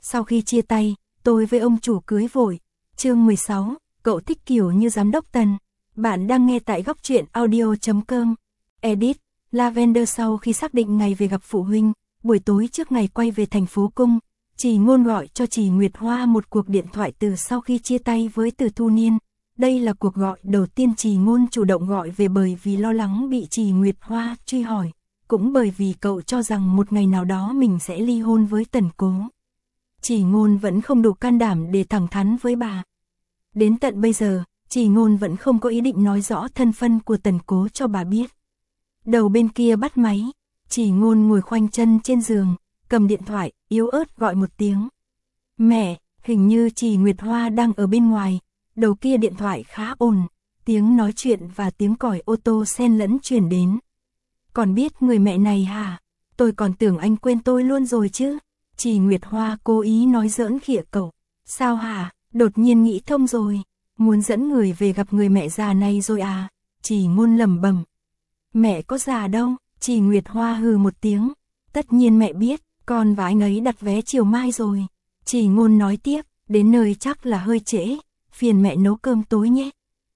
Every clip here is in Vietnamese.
Sau khi chia tay, tôi với ông chủ cưới vội. Chương 16, cậu thích kiểu như giám đốc Tần. Bạn đang nghe tại góc truyện audio.com. Edit, Lavender. Sau khi xác định ngày về gặp phụ huynh, buổi tối trước ngày quay về thành phố Cung, Trì Ngôn gọi cho Trì Nguyệt Hoa một cuộc điện thoại từ sau khi chia tay với Từ Thu Niên. Đây là cuộc gọi đầu tiên Trì Ngôn chủ động gọi về bởi vì lo lắng bị Trì Nguyệt Hoa truy hỏi, cũng bởi vì cậu cho rằng một ngày nào đó mình sẽ ly hôn với Tần Cố. Trì Ngôn vẫn không đủ can đảm để thẳng thắn với bà. Đến tận bây giờ, Trì Ngôn vẫn không có ý định nói rõ thân phận của Tần Cố cho bà biết. Đầu bên kia bắt máy, Trì Ngôn ngồi khoanh chân trên giường, cầm điện thoại, yếu ớt gọi một tiếng. Mẹ, hình như Trì Nguyệt Hoa đang ở bên ngoài. Đầu kia điện thoại khá ồn, tiếng nói chuyện và tiếng còi ô tô xen lẫn truyền đến. Còn biết người mẹ này hả? Tôi còn tưởng anh quên tôi luôn rồi chứ. Trì Nguyệt Hoa cố ý nói giỡn khịa cậu. Sao hả? Đột nhiên nghĩ thông rồi. Muốn dẫn người về gặp người mẹ già này rồi à? Trì Ngôn lẩm bẩm. Mẹ có già đâu. Trì Nguyệt Hoa hừ một tiếng. Tất nhiên mẹ biết, con và anh ấy đặt vé chiều mai rồi. Trì Ngôn nói tiếp, đến nơi chắc là hơi trễ. Phiền mẹ nấu cơm tối nhé.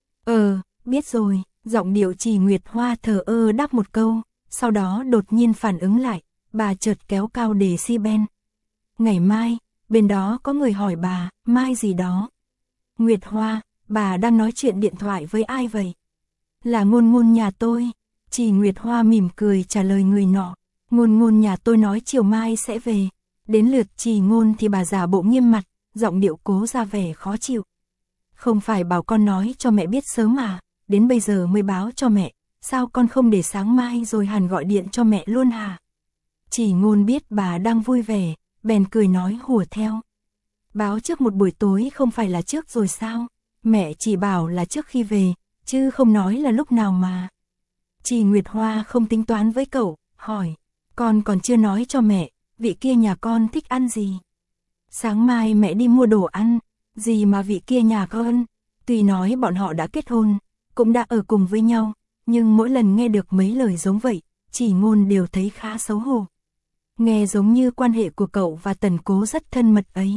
Biết rồi. Giọng điệu Trì Nguyệt Hoa thờ ơ đáp một câu, sau đó đột nhiên phản ứng lại, bà chợt kéo cao đề si ben. Ngày mai, bên đó có người hỏi bà, mai gì đó. Nguyệt Hoa, bà đang nói chuyện điện thoại với ai vậy? Là Ngôn Ngôn nhà tôi. Trì Nguyệt Hoa mỉm cười trả lời người nọ. Ngôn Ngôn nhà tôi nói chiều mai sẽ về. Đến lượt Trì Ngôn thì bà giả bộ nghiêm mặt, giọng điệu cố ra vẻ khó chịu. Không phải bảo con nói cho mẹ biết sớm mà, đến bây giờ mới báo cho mẹ, sao con không để sáng mai rồi hẳn gọi điện cho mẹ luôn hả? Trì Ngôn biết bà đang vui vẻ, bèn cười nói hùa theo. Báo trước một buổi tối không phải là trước rồi sao? Mẹ chỉ bảo là trước khi về, chứ không nói là lúc nào mà. Trì Nguyệt Hoa không tính toán với cậu, hỏi, con còn chưa nói cho mẹ, vị kia nhà con thích ăn gì? Sáng mai mẹ đi mua đồ ăn, gì mà vị kia nhà con, tuy nói bọn họ đã kết hôn, cũng đã ở cùng với nhau, nhưng mỗi lần nghe được mấy lời giống vậy, Trì Ngôn đều thấy khá xấu hổ. Nghe giống như quan hệ của cậu và Tần Cố rất thân mật ấy.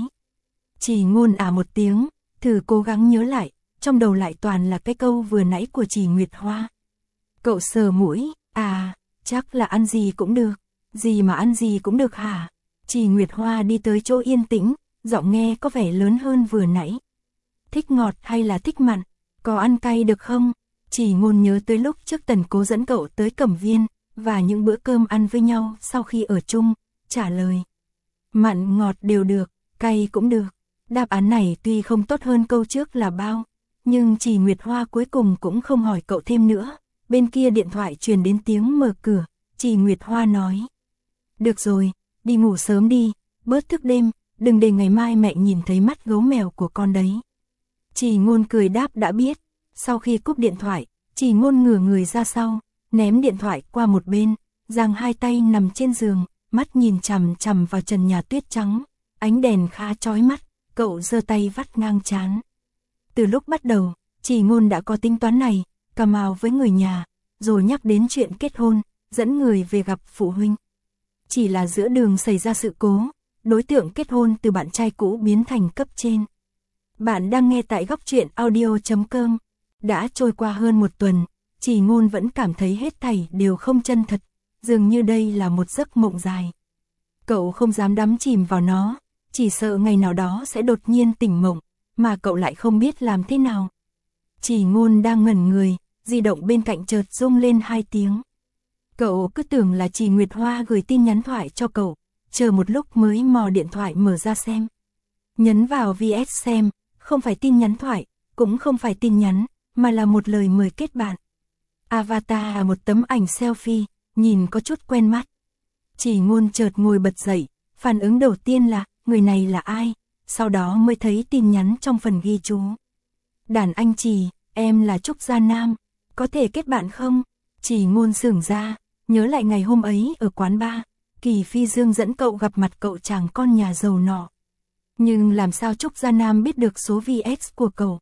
Trì Ngôn một tiếng, thử cố gắng nhớ lại, trong đầu lại toàn là cái câu vừa nãy của Trì Nguyệt Hoa. Cậu sờ mũi, chắc là ăn gì cũng được. Gì mà ăn gì cũng được hả? Trì Nguyệt Hoa đi tới chỗ yên tĩnh, giọng nghe có vẻ lớn hơn vừa nãy. Thích ngọt hay là thích mặn? Có ăn cay được không? Trì Ngôn nhớ tới lúc trước Tần Cố dẫn cậu tới Cẩm Viên, và những bữa cơm ăn với nhau sau khi ở chung, trả lời. Mặn ngọt đều được, cay cũng được. Đáp án này tuy không tốt hơn câu trước là bao, nhưng Trì Nguyệt Hoa cuối cùng cũng không hỏi cậu thêm nữa. Bên kia điện thoại truyền đến tiếng mở cửa, Trì Nguyệt Hoa nói. Được rồi, đi ngủ sớm đi, bớt thức đêm, đừng để ngày mai mẹ nhìn thấy mắt gấu mèo của con đấy. Trì Ngôn cười đáp đã biết. Sau khi cúp điện thoại, Trì Ngôn ngửa người ra sau, ném điện thoại qua một bên, giang hai tay nằm trên giường, mắt nhìn chằm chằm vào trần nhà tuyết trắng, ánh đèn khá chói mắt, cậu giơ tay vắt ngang trán. Từ lúc bắt đầu, Trì Ngôn đã có tính toán này, cà mào với người nhà, rồi nhắc đến chuyện kết hôn, dẫn người về gặp phụ huynh. Chỉ là giữa đường xảy ra sự cố, đối tượng kết hôn từ bạn trai cũ biến thành cấp trên. Bạn đang nghe tại góc truyện audio.com. Đã trôi qua hơn một tuần, Trì Ngôn vẫn cảm thấy hết thảy đều không chân thật, dường như đây là một giấc mộng dài. Cậu không dám đắm chìm vào nó, chỉ sợ ngày nào đó sẽ đột nhiên tỉnh mộng, mà cậu lại không biết làm thế nào. Trì Ngôn đang ngẩn người, di động bên cạnh chợt rung lên 2 tiếng. Cậu cứ tưởng là Trì Nguyệt Hoa gửi tin nhắn thoại cho cậu, chờ một lúc mới mò điện thoại mở ra xem. Nhấn vào VS xem, không phải tin nhắn thoại, cũng không phải tin nhắn, mà là một lời mời kết bạn. Avatar là một tấm ảnh selfie, nhìn có chút quen mắt. Trì Ngôn chợt ngồi bật dậy, phản ứng đầu tiên là, người này là ai? Sau đó mới thấy tin nhắn trong phần ghi chú. Đàn anh Trì, em là Trúc Gia Nam, có thể kết bạn không? Trì Ngôn sửng ra, nhớ lại ngày hôm ấy ở quán bar, Kỳ Phi Dương dẫn cậu gặp mặt cậu chàng con nhà giàu nọ. Nhưng làm sao Trúc Gia Nam biết được số VX của cậu?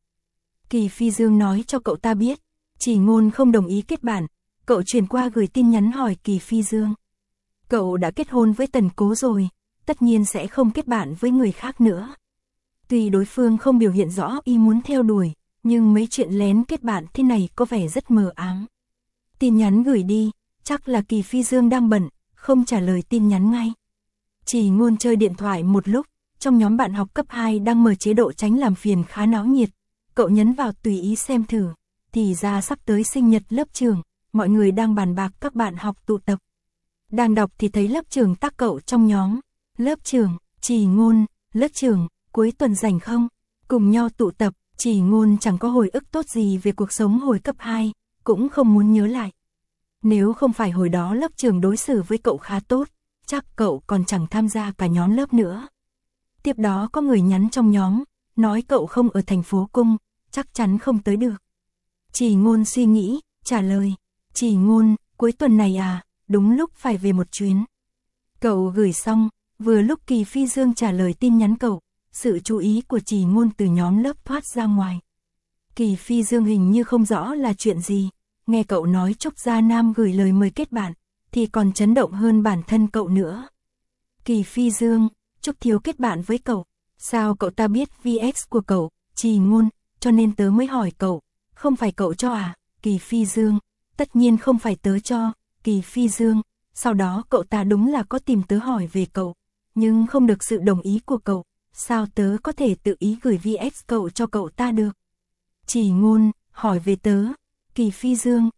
Kỳ Phi Dương nói cho cậu ta biết. Trì Ngôn không đồng ý kết bạn, cậu chuyển qua gửi tin nhắn hỏi Kỳ Phi Dương. Cậu đã kết hôn với Tần Cố rồi, tất nhiên sẽ không kết bạn với người khác nữa. Tuy đối phương không biểu hiện rõ ý muốn theo đuổi, nhưng mấy chuyện lén kết bạn thế này có vẻ rất mờ ám. Tin nhắn gửi đi, chắc là Kỳ Phi Dương đang bận, không trả lời tin nhắn ngay. Chỉ Ngôn chơi điện thoại một lúc, trong nhóm bạn học cấp 2 đang mở chế độ tránh làm phiền khá náo nhiệt. Cậu nhấn vào tùy ý xem thử, thì ra sắp tới sinh nhật lớp trưởng, mọi người đang bàn bạc các bạn học tụ tập. Đang đọc thì thấy lớp trưởng tag cậu trong nhóm. Lớp trưởng, Chỉ Ngôn, lớp trưởng, cuối tuần rảnh không? Cùng nhau tụ tập. Chỉ Ngôn chẳng có hồi ức tốt gì về cuộc sống hồi cấp 2, cũng không muốn nhớ lại. Nếu không phải hồi đó lớp trưởng đối xử với cậu khá tốt, chắc cậu còn chẳng tham gia cả nhóm lớp nữa. Tiếp đó có người nhắn trong nhóm, nói cậu không ở thành phố Cung, chắc chắn không tới được. Chỉ Ngôn suy nghĩ, trả lời, Chỉ Ngôn, cuối tuần này à, đúng lúc phải về một chuyến. Cậu gửi xong, vừa lúc Kỳ Phi Dương trả lời tin nhắn cậu, sự chú ý của Chỉ Ngôn từ nhóm lớp thoát ra ngoài. Kỳ Phi Dương hình như không rõ là chuyện gì, nghe cậu nói Trúc Gia Nam gửi lời mời kết bạn, thì còn chấn động hơn bản thân cậu nữa. Kỳ Phi Dương, Trúc Thiếu kết bạn với cậu, sao cậu ta biết VX của cậu? Chỉ Ngôn, cho nên tớ mới hỏi cậu, không phải cậu cho à? Kỳ Phi Dương, tất nhiên không phải tớ cho. Kỳ Phi Dương, sau đó cậu ta đúng là có tìm tớ hỏi về cậu, nhưng không được sự đồng ý của cậu, sao tớ có thể tự ý gửi VX cậu cho cậu ta được? Chỉ Ngôn, hỏi về tớ. Kỳ Phi Dương,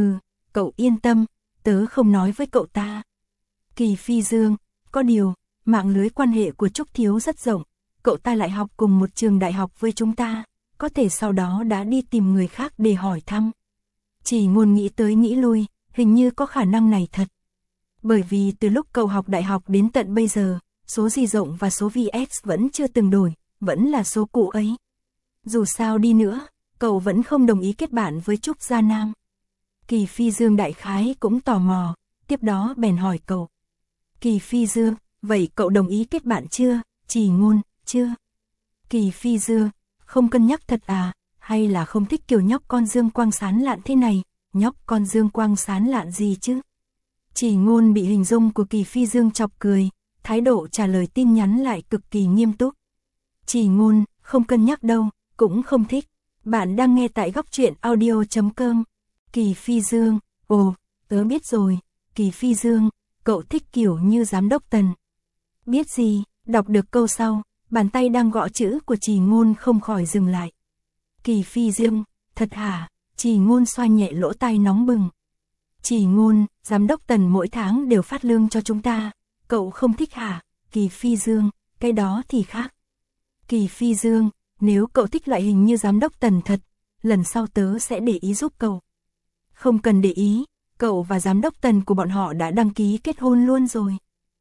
cậu yên tâm, tớ không nói với cậu ta. Kỳ Phi Dương, có điều, mạng lưới quan hệ của Trúc Thiếu rất rộng, cậu ta lại học cùng một trường đại học với chúng ta, có thể sau đó đã đi tìm người khác để hỏi thăm. Chỉ Ngôn nghĩ tới nghĩ lui, hình như có khả năng này thật. Bởi vì từ lúc cậu học đại học đến tận bây giờ, số di rộng và số VX vẫn chưa từng đổi, vẫn là số cũ ấy. Dù sao đi nữa, cậu vẫn không đồng ý kết bạn với Trúc Gia Nam. Kỳ Phi Dương đại khái cũng tò mò, tiếp đó bèn hỏi cậu. Kỳ Phi Dương, vậy cậu đồng ý kết bạn chưa? Chỉ Ngôn, chưa. Kỳ Phi Dương, không cân nhắc thật à, hay là không thích kiểu nhóc con dương quang sán lạn thế này? Nhóc con dương quang sán lạn gì chứ? Chỉ Ngôn bị hình dung của Kỳ Phi Dương chọc cười, thái độ trả lời tin nhắn lại cực kỳ nghiêm túc. Chỉ Ngôn, không cân nhắc đâu, cũng không thích. Bạn đang nghe tại góc truyện audio.com. Kỳ Phi Dương, ồ, tớ biết rồi. Kỳ Phi Dương, cậu thích kiểu như giám đốc Tần. Biết gì, đọc được câu sau, bàn tay đang gõ chữ của Chỉ Ngôn không khỏi dừng lại. Kỳ Phi Dương, thật hả? Chỉ Ngôn xoa nhẹ lỗ tai nóng bừng. Chỉ Ngôn, giám đốc Tần mỗi tháng đều phát lương cho chúng ta, cậu không thích hả? Kỳ Phi Dương, cái đó thì khác. Kỳ Phi Dương, nếu cậu thích loại hình như giám đốc Tần thật, lần sau tớ sẽ để ý giúp cậu. Không cần để ý, cậu và giám đốc Tần của bọn họ đã đăng ký kết hôn luôn rồi.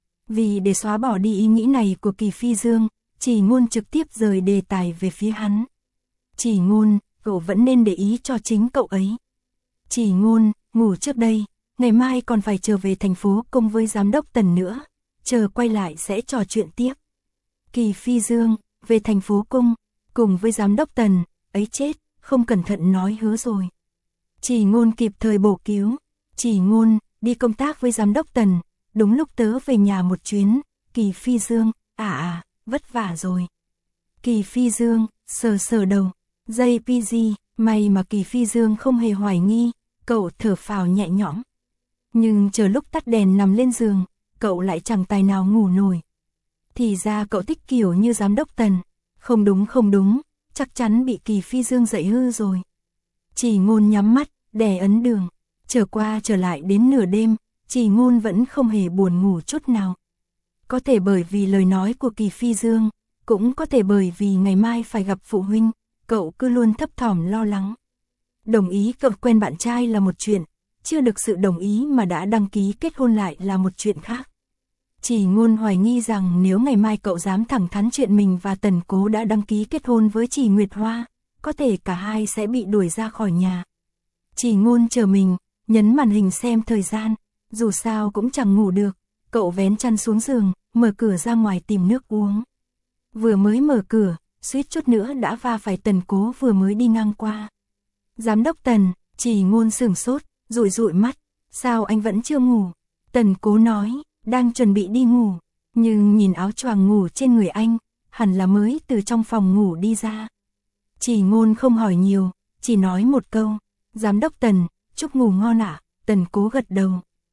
Vì để xóa bỏ đi ý nghĩ này của Kỳ Phi Dương, Chỉ Ngôn trực tiếp rời đề tài về phía hắn. Chỉ Ngôn, cậu vẫn nên để ý cho chính cậu ấy. Chỉ Ngôn, ngủ trước đây, ngày mai còn phải trở về thành phố Cung với giám đốc Tần nữa, chờ quay lại sẽ trò chuyện tiếp. Kỳ Phi Dương, về thành phố Cung, cùng với giám đốc Tần, ấy chết, không cẩn thận nói hứa rồi. Chỉ Ngôn kịp thời bổ cứu, Chỉ Ngôn, đi công tác với giám đốc Tần, đúng lúc tớ về nhà một chuyến. Kỳ Phi Dương, vất vả rồi. Kỳ Phi Dương, sờ đầu, JPG, may mà Kỳ Phi Dương không hề hoài nghi, cậu thở phào nhẹ nhõm. Nhưng chờ lúc tắt đèn nằm lên giường, cậu lại chẳng tài nào ngủ nổi. Thì ra cậu thích kiểu như giám đốc Tần, không đúng, chắc chắn bị Kỳ Phi Dương dạy hư rồi. Chỉ Ngôn nhắm mắt, đè ấn đường, trở qua trở lại đến nửa đêm, Chỉ Ngôn vẫn không hề buồn ngủ chút nào. Có thể bởi vì lời nói của Kỳ Phi Dương, cũng có thể bởi vì ngày mai phải gặp phụ huynh, cậu cứ luôn thấp thỏm lo lắng. Đồng ý cậu quen bạn trai là một chuyện, chưa được sự đồng ý mà đã đăng ký kết hôn lại là một chuyện khác. Chỉ Ngôn hoài nghi rằng nếu ngày mai cậu dám thẳng thắn chuyện mình và Tần Cố đã đăng ký kết hôn với Chỉ Nguyệt Hoa, có thể cả hai sẽ bị đuổi ra khỏi nhà. Chỉ Ngôn chờ mình, nhấn màn hình xem thời gian, dù sao cũng chẳng ngủ được, cậu vén chăn xuống giường, mở cửa ra ngoài tìm nước uống. Vừa mới mở cửa, suýt chút nữa đã va phải Tần Cố vừa mới đi ngang qua. Giám đốc Tần, Chỉ Ngôn sửng sốt, dụi mắt, sao anh vẫn chưa ngủ? Tần Cố nói, đang chuẩn bị đi ngủ, Nhưng nhìn áo choàng ngủ trên người anh, hẳn là mới từ trong phòng ngủ đi ra. Chỉ Ngôn không hỏi nhiều, chỉ nói một câu, giám đốc Tần, chúc ngủ ngon ạ. Tần Cố gật đầu.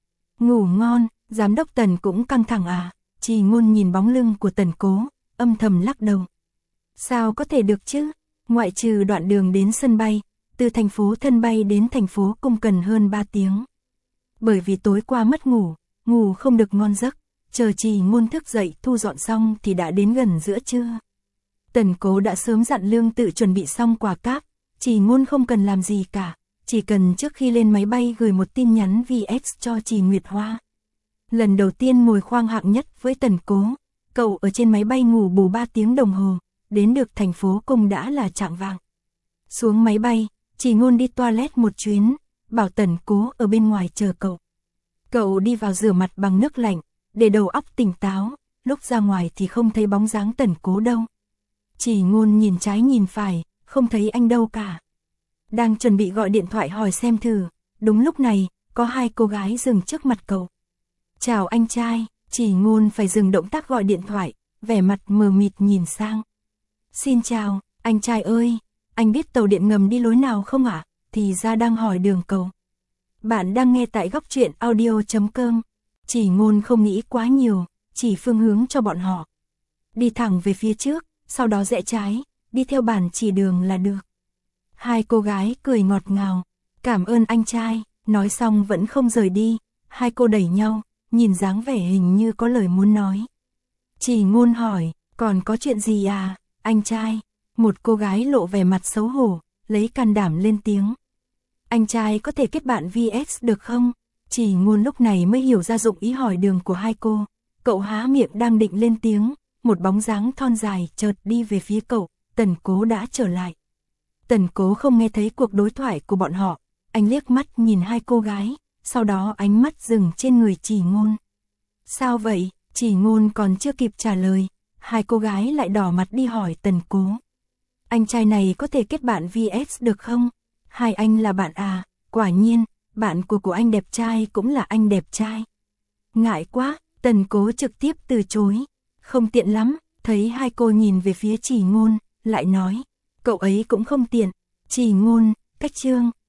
Ngủ ngon, giám đốc Tần cũng căng thẳng à? Chỉ Ngôn nhìn bóng lưng của Tần Cố, âm thầm lắc đầu. Sao có thể được chứ? Ngoại trừ đoạn đường đến sân bay, từ thành phố Thân Bay đến thành phố Cung cần hơn 3 tiếng. Bởi vì tối qua mất ngủ, ngủ không được ngon giấc, chờ Chỉ Ngôn thức dậy thu dọn xong thì đã đến gần giữa trưa. Tần Cố đã sớm dặn Lương Tự chuẩn bị xong quà cáp, Chỉ Ngôn không cần làm gì cả, chỉ cần trước khi lên máy bay gửi một tin nhắn VX cho Chỉ Nguyệt Hoa. Lần đầu tiên ngồi khoang hạng nhất với Tần Cố, cậu ở trên máy bay ngủ bù 3 tiếng đồng hồ, đến được thành phố Cung đã là chạng vạng. Xuống máy bay, Chỉ Ngôn đi toilet một chuyến, bảo Tần Cố ở bên ngoài chờ cậu. Cậu đi vào rửa mặt bằng nước lạnh, để đầu óc tỉnh táo, lúc ra ngoài thì không thấy bóng dáng Tần Cố đâu. Chỉ Ngôn nhìn trái nhìn phải, không thấy anh đâu cả. Đang chuẩn bị gọi điện thoại hỏi xem thử, đúng lúc này, có hai cô gái dừng trước mặt cậu. Chào anh trai, Chỉ Ngôn phải dừng động tác gọi điện thoại, vẻ mặt mờ mịt nhìn sang. Xin chào, anh trai ơi, anh biết tàu điện ngầm đi lối nào không ạ? Thì ra đang hỏi đường cậu. Bạn đang nghe tại Góc Truyện Audio.com. Chỉ Ngôn không nghĩ quá nhiều, chỉ phương hướng cho bọn họ. Đi thẳng về phía trước, sau đó rẽ trái, đi theo bản chỉ đường là được. Hai cô gái cười ngọt ngào, cảm ơn anh trai, nói xong vẫn không rời đi. Hai cô đẩy nhau, nhìn dáng vẻ hình như có lời muốn nói. Chỉ Ngôn hỏi, còn có chuyện gì à, anh trai? Một cô gái lộ vẻ mặt xấu hổ, lấy can đảm lên tiếng. Anh trai có thể kết bạn VX được không? Chỉ Ngôn lúc này mới hiểu ra dụng ý hỏi đường của hai cô. Cậu há miệng đang định lên tiếng, một bóng dáng thon dài chợt đi về phía cậu, Tần Cố đã trở lại. Tần Cố không nghe thấy cuộc đối thoại của bọn họ, anh liếc mắt nhìn hai cô gái, sau đó ánh mắt dừng trên người Chỉ Ngôn. Sao vậy? Chỉ Ngôn còn chưa kịp trả lời, hai cô gái lại đỏ mặt đi hỏi Tần Cố. Anh trai này có thể kết bạn VX được không? Hai anh là bạn à? Quả nhiên, bạn của anh đẹp trai cũng là anh đẹp trai. Ngại quá, Tần Cố trực tiếp từ chối. Không tiện lắm, thấy hai cô nhìn về phía Chỉ Ngôn, lại nói. Cậu ấy cũng không tiện. Chỉ Ngôn, cách chương.